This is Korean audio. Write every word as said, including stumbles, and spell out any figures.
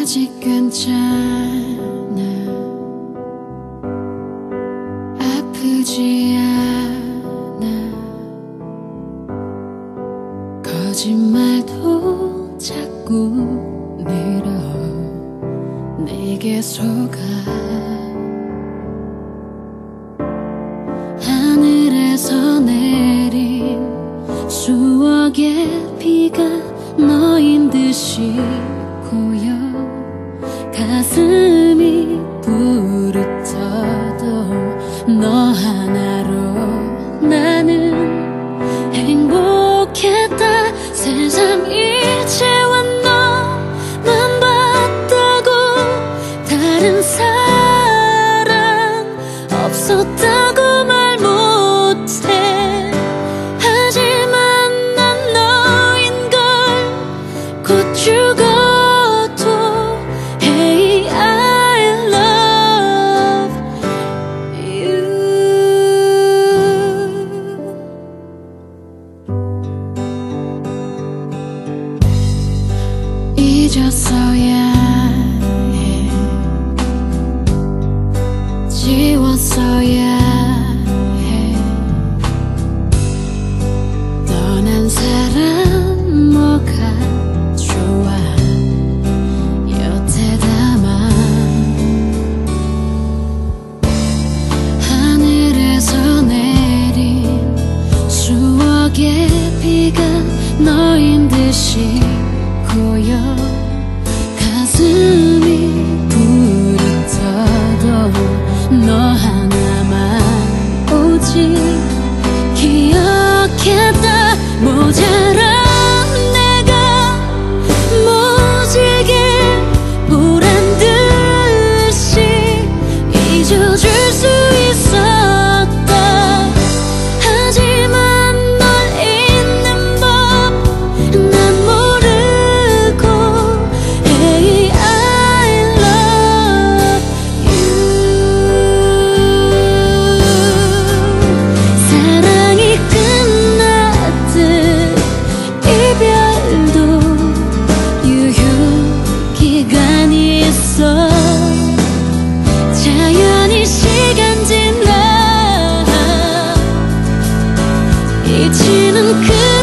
아직 괜찮아. 아프지 않아. 거짓말도 자꾸 늘어 내게 속아. 하늘에서 내린 수억의 비가 너인 듯이 고여 가슴이 부르터도 너 하나로 나는 행복했다. 세상 일체와 너만 봤다고 다른 사랑 없었다고 말 못해. 하지만 난 너인 걸 곧 죽어도 Hey I love you. 잊었어야 해. 지웠어야 해. 떠난 사람 뭐가 좋아. 여태 담아 하늘에서 내린 수억의 비가 너인 듯이 고여 가슴이 부르터도 너 하나만 오직 기억했다. 모자란 내가 모질게 보란 듯이 잊어줄 수 있었다. 하지만 널 잊는 법 난 모르고 Hey I love you. 사랑이 끝났듯 이별도 유효기간이 있어. 자연히 시간 지나 잊히는 그